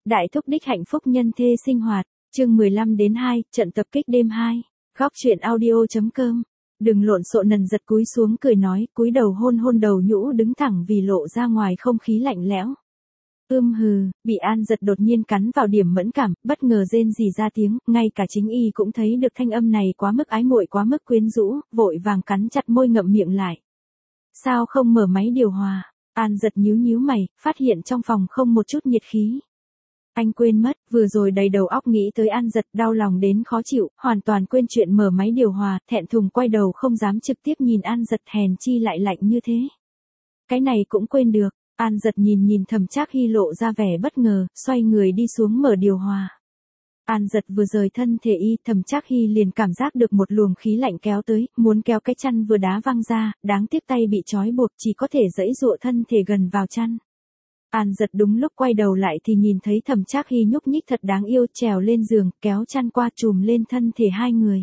Đại thúc đích hạnh phúc nhân thê sinh hoạt, chương 15-2, trận tập kích đêm 2. Góc truyện audio.com. Đừng lộn xộn. Nần giật cúi xuống cười nói, cúi đầu hôn hôn đầu nhũ đứng thẳng vì lộ ra ngoài không khí lạnh lẽo. Hừ, bị An Giật đột nhiên cắn vào điểm mẫn cảm, bất ngờ rên rỉ ra tiếng, ngay cả chính y cũng thấy được thanh âm này quá mức ái muội, quá mức quyến rũ, vội vàng cắn chặt môi ngậm miệng lại. Sao không mở máy điều hòa? An Giật nhíu mày, phát hiện trong phòng không một chút nhiệt khí. Anh quên mất, vừa rồi đầy đầu óc nghĩ tới An Giật, đau lòng đến khó chịu, hoàn toàn quên chuyện mở máy điều hòa, thẹn thùng quay đầu không dám trực tiếp nhìn An Giật, hèn chi lại lạnh như thế. Cái này cũng quên được. An Giật nhìn Thẩm Trác Hy lộ ra vẻ bất ngờ, xoay người đi xuống mở điều hòa. An Giật vừa rời thân thể y, Thẩm Trác Hy liền cảm giác được một luồng khí lạnh kéo tới, muốn kéo cái chăn vừa đá văng ra, đáng tiếc tay bị trói buộc, chỉ có thể giãy giụa thân thể gần vào chăn. An Giật đúng lúc quay đầu lại thì nhìn thấy Thẩm Trác Hy nhúc nhích thật đáng yêu, trèo lên giường, kéo chăn qua trùm lên thân thể hai người.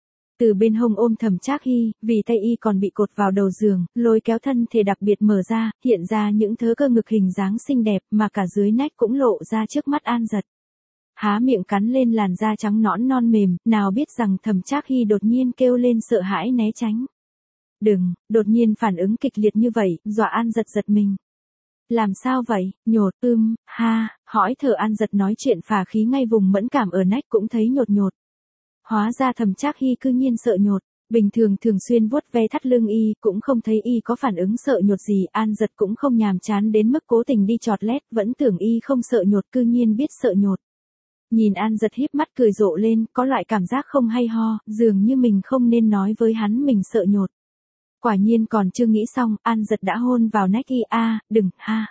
Từ bên hông ôm Thẩm Trác Hy, vì tay y còn bị cột vào đầu giường, lôi kéo thân thể đặc biệt mở ra, hiện ra những thớ cơ ngực hình dáng xinh đẹp mà cả dưới nách cũng lộ ra trước mắt An Giật. Há miệng cắn lên làn da trắng nõn non mềm, nào biết rằng Thẩm Trác Hy đột nhiên kêu lên sợ hãi né tránh. Đừng, đột nhiên phản ứng kịch liệt như vậy, dọa An Giật giật mình. Làm sao vậy, nhột, ha, hỏi thở. An Giật nói chuyện phà khí, ngay vùng mẫn cảm ở nách cũng thấy nhột. Hóa ra Thẩm Trác Hy cư nhiên sợ nhột, bình thường thường xuyên vuốt ve thắt lưng y, cũng không thấy y có phản ứng sợ nhột gì. An Giật cũng không nhàm chán đến mức cố tình đi chọt lét, vẫn tưởng y không sợ nhột, cư nhiên biết sợ nhột. Nhìn An Giật híp mắt cười rộ lên, có loại cảm giác không hay ho, dường như mình không nên nói với hắn mình sợ nhột. Quả nhiên còn chưa nghĩ xong, An Giật đã hôn vào nách y. Đừng, ha.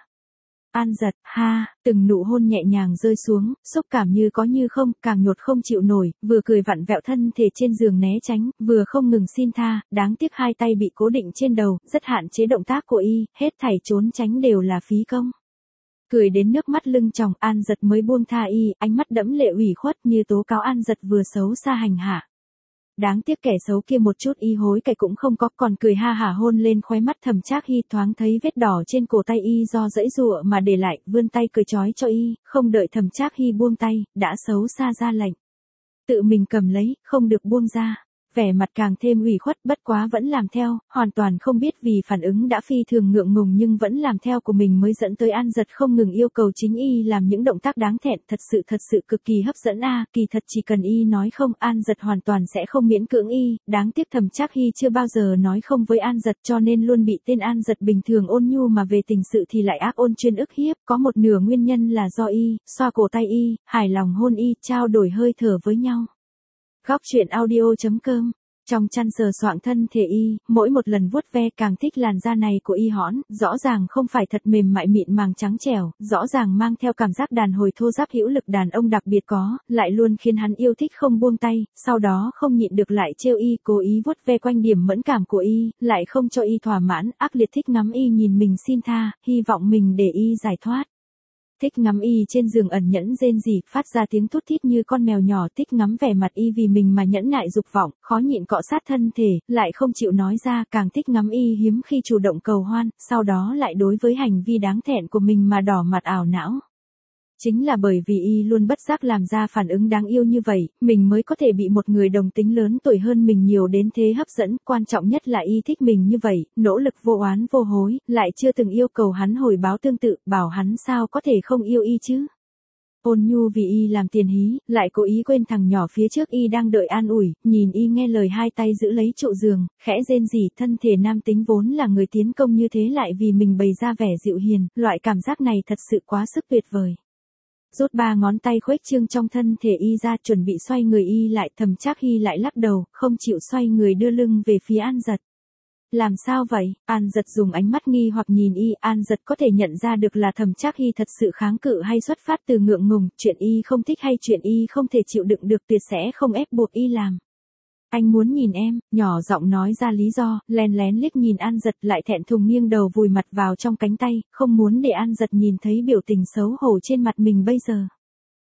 An Giật, ha, từng nụ hôn nhẹ nhàng rơi xuống, xúc cảm như có như không, càng nhột không chịu nổi, vừa cười vặn vẹo thân thể trên giường né tránh, vừa không ngừng xin tha, đáng tiếc hai tay bị cố định trên đầu, rất hạn chế động tác của y, hết thảy trốn tránh đều là phí công. Cười đến nước mắt lưng tròng, An Giật mới buông tha y, ánh mắt đẫm lệ ủy khuất như tố cáo An Giật vừa xấu xa hành hạ. Đáng tiếc kẻ xấu kia một chút y hối cải cũng không có, còn cười ha hả hôn lên khóe mắt Thẩm Trác Hy, thoáng thấy vết đỏ trên cổ tay y do giãy giụa mà để lại, vươn tay cười trói cho y, không đợi Thẩm Trác Hy buông tay, đã xấu xa ra lệnh. Tự mình cầm lấy, không được buông ra. Vẻ mặt càng thêm ủy khuất, bất quá vẫn làm theo, hoàn toàn không biết vì phản ứng đã phi thường ngượng ngùng nhưng vẫn làm theo của mình mới dẫn tới An Giật không ngừng yêu cầu chính y làm những động tác đáng thẹn, thật sự cực kỳ hấp dẫn. Kỳ thật chỉ cần y nói không, An Giật hoàn toàn sẽ không miễn cưỡng y, đáng tiếc Thẩm Trác Hy chưa bao giờ nói không với An Giật, cho nên luôn bị tên An Giật bình thường ôn nhu mà về tình sự thì lại ác ôn chuyên ức hiếp, có một nửa nguyên nhân là do y, xoa cổ tay y, hài lòng hôn y, trao đổi hơi thở với nhau. Góc truyện audio.com. Trong chăn sờ soạng thân thể y, mỗi một lần vuốt ve càng thích làn da này của y hõn, rõ ràng không phải thật mềm mại mịn màng trắng trẻo, rõ ràng mang theo cảm giác đàn hồi thô ráp hữu lực đàn ông đặc biệt có, lại luôn khiến hắn yêu thích không buông tay, sau đó không nhịn được lại trêu y, cố ý vuốt ve quanh điểm mẫn cảm của y, lại không cho y thỏa mãn, ác liệt thích ngắm y nhìn mình xin tha, hy vọng mình để y giải thoát. Thích ngắm y trên giường ẩn nhẫn rên rỉ, phát ra tiếng thút thít như con mèo nhỏ, thích ngắm vẻ mặt y vì mình mà nhẫn nại dục vọng, khó nhịn cọ sát thân thể, lại không chịu nói ra, càng thích ngắm y hiếm khi chủ động cầu hoan, sau đó lại đối với hành vi đáng thẹn của mình mà đỏ mặt ảo não. Chính là bởi vì y luôn bất giác làm ra phản ứng đáng yêu như vậy, mình mới có thể bị một người đồng tính lớn tuổi hơn mình nhiều đến thế hấp dẫn, quan trọng nhất là y thích mình như vậy, nỗ lực vô oán vô hối, lại chưa từng yêu cầu hắn hồi báo tương tự, bảo hắn sao có thể không yêu y chứ. Ôn nhu vì y làm tiền hí, lại cố ý quên thằng nhỏ phía trước y đang đợi an ủi, nhìn y nghe lời hai tay giữ lấy trụ giường, khẽ rên rỉ, thân thể nam tính vốn là người tiến công như thế lại vì mình bày ra vẻ dịu hiền, loại cảm giác này thật sự quá sức tuyệt vời. Rút ba ngón tay khuếch trương trong thân thể y ra, chuẩn bị xoay người y lại, Thẩm Trác Hy lại lắc đầu, không chịu xoay người đưa lưng về phía An Giật. Làm sao vậy? An Giật dùng ánh mắt nghi hoặc nhìn y, An Giật có thể nhận ra được là Thẩm Trác Hy thật sự kháng cự hay xuất phát từ ngượng ngùng, chuyện y không thích hay chuyện y không thể chịu đựng được tuyệt sẽ không ép buộc y làm. Anh muốn nhìn em, nhỏ giọng nói ra lý do, lén lén liếc nhìn An Giật, lại thẹn thùng nghiêng đầu vùi mặt vào trong cánh tay, không muốn để An Giật nhìn thấy biểu tình xấu hổ trên mặt mình bây giờ.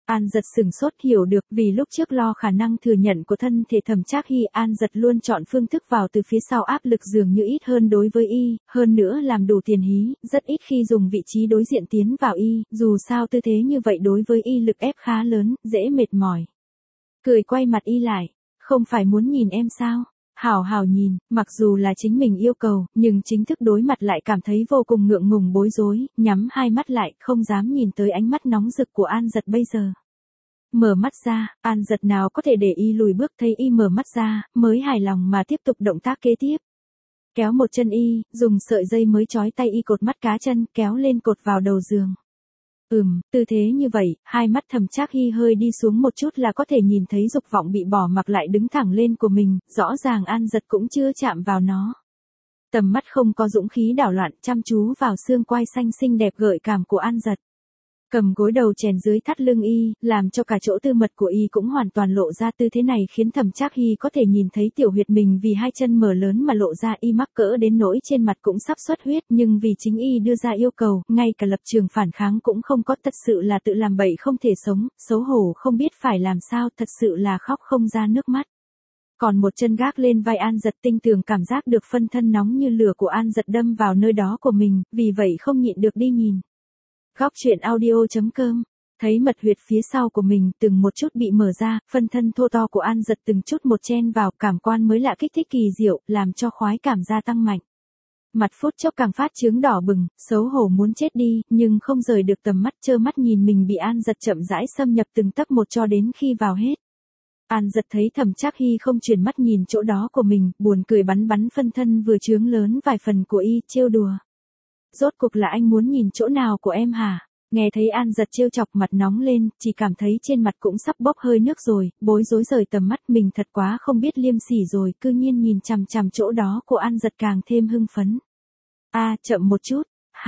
An Dật sửng sốt hiểu được vì lúc trước lo khả năng thừa nhận của thân thể Thẩm Trác Hy, An Dật luôn chọn phương thức vào từ phía sau áp lực dường như ít hơn đối với y, hơn nữa làm đủ tiền hí, rất ít khi dùng vị trí đối diện tiến vào y, dù sao tư thế như vậy đối với y lực ép khá lớn, dễ mệt mỏi. Cười quay mặt y lại, không phải muốn nhìn em sao? Hảo hảo nhìn, mặc dù là chính mình yêu cầu, nhưng chính thức đối mặt lại cảm thấy vô cùng ngượng ngùng bối rối, nhắm hai mắt lại, không dám nhìn tới ánh mắt nóng rực của An Dật bây giờ. Mở mắt ra, An Dật nào có thể để y lùi bước, thấy y mở mắt ra, mới hài lòng mà tiếp tục động tác kế tiếp. Kéo một chân y, dùng sợi dây mới trói tay y cột mắt cá chân, kéo lên cột vào đầu giường. Tư thế như vậy, hai mắt Thẩm Trác Hy hơi đi xuống một chút là có thể nhìn thấy dục vọng bị bỏ mặc lại đứng thẳng lên của mình, rõ ràng An Dật cũng chưa chạm vào nó. Tầm mắt không có dũng khí đảo loạn, chăm chú vào xương quai xanh xinh đẹp gợi cảm của An Dật. Cầm gối đầu chèn dưới thắt lưng y, làm cho cả chỗ tư mật của y cũng hoàn toàn lộ ra, tư thế này khiến Thẩm Trác Hy có thể nhìn thấy tiểu huyệt mình vì hai chân mở lớn mà lộ ra, y mắc cỡ đến nỗi trên mặt cũng sắp xuất huyết, nhưng vì chính y đưa ra yêu cầu, ngay cả lập trường phản kháng cũng không có, thật sự là tự làm bậy không thể sống, xấu hổ không biết phải làm sao, thật sự là khóc không ra nước mắt. Còn một chân gác lên vai An Dật, tinh tường cảm giác được phân thân nóng như lửa của An Dật đâm vào nơi đó của mình, vì vậy không nhịn được đi nhìn. Góc truyện audio.com, thấy mật huyệt phía sau của mình từng một chút bị mở ra, phân thân thô to của An Dật từng chút một chen vào, cảm quan mới lạ kích thích kỳ diệu, làm cho khoái cảm gia tăng mạnh. Mặt phút chốc càng phát chướng đỏ bừng, xấu hổ muốn chết đi, nhưng không rời được tầm mắt, trơ mắt nhìn mình bị An Dật chậm rãi xâm nhập từng tấc một cho đến khi vào hết. An Dật thấy Thẩm Trác Hy không chuyển mắt nhìn chỗ đó của mình, buồn cười bắn phân thân vừa trướng lớn vài phần của y, trêu đùa. Rốt cuộc là anh muốn nhìn chỗ nào của em hả? Nghe thấy An Dật trêu chọc, mặt nóng lên, chỉ cảm thấy trên mặt cũng sắp bốc hơi nước rồi, bối rối rời tầm mắt, mình thật quá không biết liêm sỉ rồi, cư nhiên nhìn chằm chằm chỗ đó của An Dật càng thêm hưng phấn. Chậm một chút,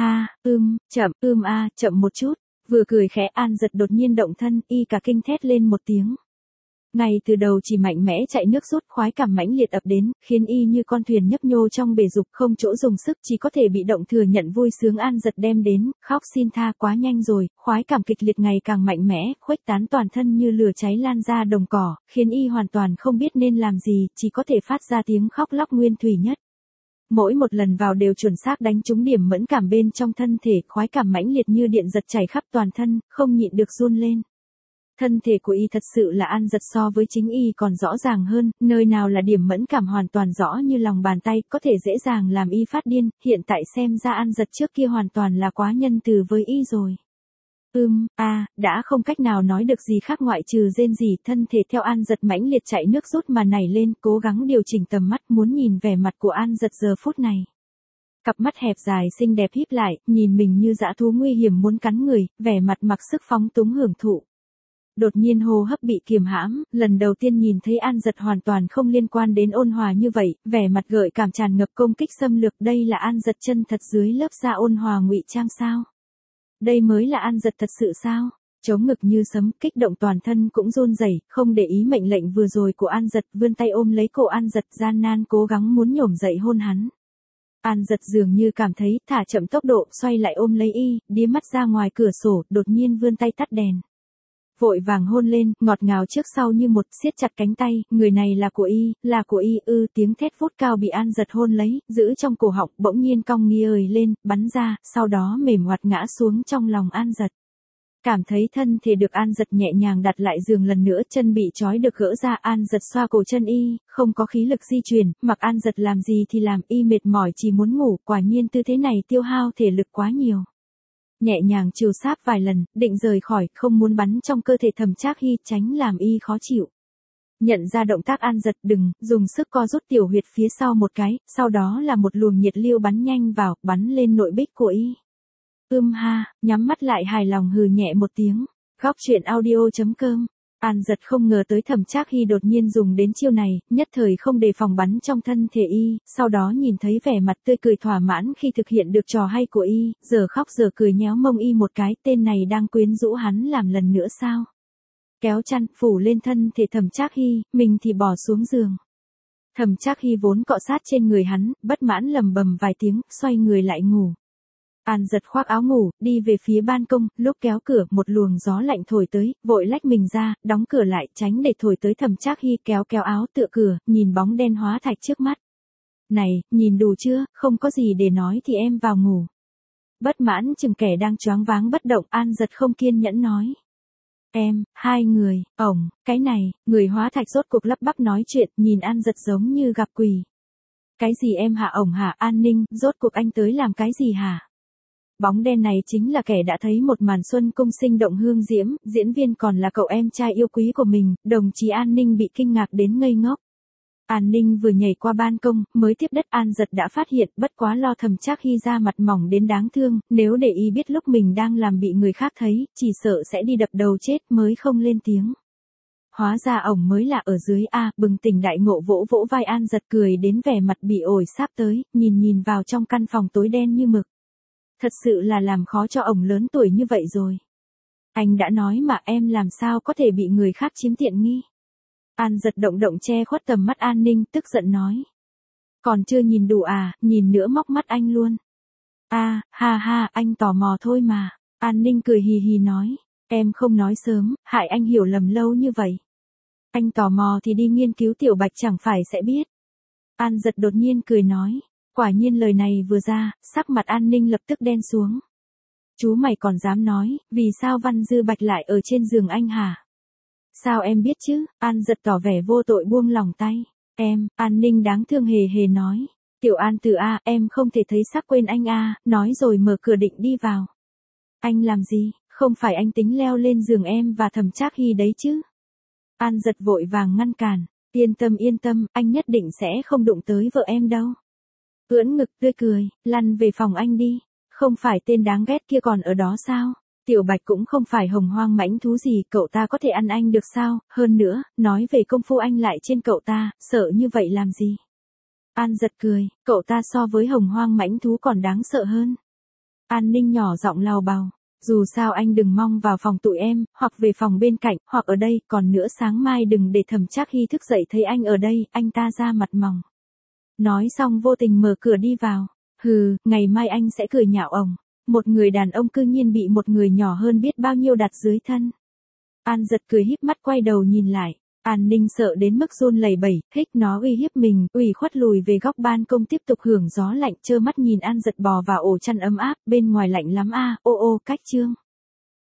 chậm một chút, vừa cười khẽ An Dật đột nhiên động thân, y cả kinh thét lên một tiếng. Ngay từ đầu chỉ mạnh mẽ chạy nước rút, khoái cảm mãnh liệt ập đến, khiến y như con thuyền nhấp nhô trong bể dục, không chỗ dùng sức, chỉ có thể bị động thừa nhận vui sướng An Dật đem đến, khóc xin tha, quá nhanh rồi, khoái cảm kịch liệt ngày càng mạnh mẽ, khuếch tán toàn thân như lửa cháy lan ra đồng cỏ, khiến y hoàn toàn không biết nên làm gì, chỉ có thể phát ra tiếng khóc lóc nguyên thủy nhất. Mỗi một lần vào đều chuẩn xác đánh trúng điểm mẫn cảm bên trong thân thể, khoái cảm mãnh liệt như điện giật chảy khắp toàn thân, không nhịn được run lên. Thân thể của y thật sự là An Dật so với chính y còn rõ ràng hơn, nơi nào là điểm mẫn cảm hoàn toàn rõ như lòng bàn tay, có thể dễ dàng làm y phát điên, hiện tại xem ra An Dật trước kia hoàn toàn là quá nhân từ với y rồi. Đã không cách nào nói được gì khác ngoại trừ rên rỉ, thân thể theo An Dật mãnh liệt chạy nước rút mà nảy lên, cố gắng điều chỉnh tầm mắt muốn nhìn vẻ mặt của An Dật giờ phút này. Cặp mắt hẹp dài xinh đẹp híp lại, nhìn mình như dã thú nguy hiểm muốn cắn người, vẻ mặt mặc sức phóng túng hưởng thụ. Đột nhiên hô hấp bị kiềm hãm, lần đầu tiên nhìn thấy An Dật hoàn toàn không liên quan đến ôn hòa như vậy, vẻ mặt gợi cảm tràn ngập công kích xâm lược, đây là An Dật chân thật dưới lớp da ôn hòa ngụy trang sao? Đây mới là An Dật thật sự sao? Chống ngực như sấm, kích động toàn thân cũng run rẩy, không để ý mệnh lệnh vừa rồi của An Dật, vươn tay ôm lấy cổ An Dật, gian nan cố gắng muốn nhổm dậy hôn hắn. An Dật dường như cảm thấy, thả chậm tốc độ, xoay lại ôm lấy y, đía mắt ra ngoài cửa sổ, đột nhiên vươn tay tắt đèn. Vội vàng hôn lên, ngọt ngào trước sau như một, siết chặt cánh tay, người này là của y, tiếng thét vút cao bị An Dật hôn lấy, giữ trong cổ họng, bỗng nhiên cong nghiêng lên, bắn ra, sau đó mềm ngoặt ngã xuống trong lòng An Dật. Cảm thấy thân thể được An Dật nhẹ nhàng đặt lại giường lần nữa, chân bị trói được gỡ ra, An Dật xoa cổ chân y, không có khí lực di chuyển, mặc An Dật làm gì thì làm, y mệt mỏi chỉ muốn ngủ, quả nhiên tư thế này tiêu hao thể lực quá nhiều. Nhẹ nhàng chiều sáp vài lần, định rời khỏi, không muốn bắn trong cơ thể Thẩm Trác Hy, tránh làm y khó chịu. Nhận ra động tác An Dật, đừng, dùng sức co rút tiểu huyệt phía sau một cái, sau đó là một luồng nhiệt lưu bắn nhanh vào, bắn lên nội bích của y. Nhắm mắt lại hài lòng hừ nhẹ một tiếng. Góc truyện audio.com. An Dật không ngờ tới Thẩm Trác Hy đột nhiên dùng đến chiêu này, nhất thời không đề phòng bắn trong thân thể y, sau đó nhìn thấy vẻ mặt tươi cười thỏa mãn khi thực hiện được trò hay của y, giờ khóc giờ cười nhéo mông y một cái, tên này đang quyến rũ hắn làm lần nữa sao? Kéo chăn, phủ lên thân thể Thẩm Trác Hy, mình thì bỏ xuống giường. Thẩm Trác Hy vốn cọ sát trên người hắn, bất mãn lầm bầm vài tiếng, xoay người lại ngủ. An giật khoác áo ngủ, đi về phía ban công, lúc kéo cửa, một luồng gió lạnh thổi tới, vội lách mình ra, đóng cửa lại, tránh để thổi tới Thẩm Trác Hy, kéo kéo áo tựa cửa, nhìn bóng đen hóa thạch trước mắt. Này, nhìn đủ chưa, không có gì để nói thì em vào ngủ. Bất mãn chừng kẻ đang choáng váng bất động, An giật không kiên nhẫn nói. Em, hai người, ổng, cái này, người hóa thạch rốt cuộc lắp bắp nói chuyện, nhìn An giật giống như gặp quỷ. Cái gì em hả ổng hả, An Ninh, rốt cuộc anh tới làm cái gì hả? Bóng đen này chính là kẻ đã thấy một màn xuân cung sinh động hương diễm, diễn viên còn là cậu em trai yêu quý của mình, đồng chí An Ninh bị kinh ngạc đến ngây ngốc. An Ninh vừa nhảy qua ban công, mới tiếp đất An giật đã phát hiện, bất quá lo Thẩm Trác Hy ra mặt mỏng đến đáng thương, nếu để ý biết lúc mình đang làm bị người khác thấy, chỉ sợ sẽ đi đập đầu chết mới không lên tiếng. Hóa ra ổng mới là ở dưới A, bừng tỉnh đại ngộ vỗ vỗ vai An giật cười đến vẻ mặt bị ổi sáp tới, nhìn vào trong căn phòng tối đen như mực. Thật sự là làm khó cho ổng lớn tuổi như vậy rồi. Anh đã nói mà em làm sao có thể bị người khác chiếm tiện nghi. An giật động che khuất tầm mắt An Ninh, tức giận nói. Còn chưa nhìn đủ à, nhìn nữa móc mắt anh luôn. À, ha, anh tò mò thôi mà. An Ninh cười hì hì nói. Em không nói sớm, hại anh hiểu lầm lâu như vậy. Anh tò mò thì đi nghiên cứu Tiểu Bạch chẳng phải sẽ biết. An giật đột nhiên cười nói. Quả nhiên lời này vừa ra, sắc mặt An Ninh lập tức đen xuống. Chú mày còn dám nói, vì sao Văn Dư Bạch lại ở trên giường anh hả? Sao em biết chứ? An giật tỏ vẻ vô tội buông lòng tay. Em, An Ninh đáng thương hề nói. Tiểu An từ A, em không thể thấy sắc quên anh A, nói rồi mở cửa định đi vào. Anh làm gì, không phải anh tính leo lên giường em và Thẩm Trác Hy đấy chứ? An giật vội vàng ngăn cản. Yên tâm, anh nhất định sẽ không đụng tới vợ em đâu. Ưỡn ngực tươi cười, lăn về phòng anh đi. Không phải tên đáng ghét kia còn ở đó sao? Tiểu Bạch cũng không phải hồng hoang mãnh thú gì, cậu ta có thể ăn anh được sao? Hơn nữa, nói về công phu anh lại trên cậu ta, sợ như vậy làm gì? An giật cười, cậu ta so với hồng hoang mãnh thú còn đáng sợ hơn. An Ninh nhỏ giọng lào bào. Dù sao anh đừng mong vào phòng tụi em, hoặc về phòng bên cạnh, hoặc ở đây, còn nữa sáng mai đừng để Thẩm Trác Hy thức dậy thấy anh ở đây, anh ta ra mặt mỏng. Nói xong vô tình mở cửa đi vào. Hừ, ngày mai anh sẽ cười nhạo ổng. Một người đàn ông cư nhiên bị một người nhỏ hơn biết bao nhiêu đặt dưới thân. An giật cười híp mắt quay đầu nhìn lại. An Ninh sợ đến mức run lẩy bẩy, thích nó uy hiếp mình, ủy khuất lùi về góc ban công tiếp tục hưởng gió lạnh, trơ mắt nhìn An giật bò vào ổ chăn ấm áp, bên ngoài lạnh lắm a, ô cách chương.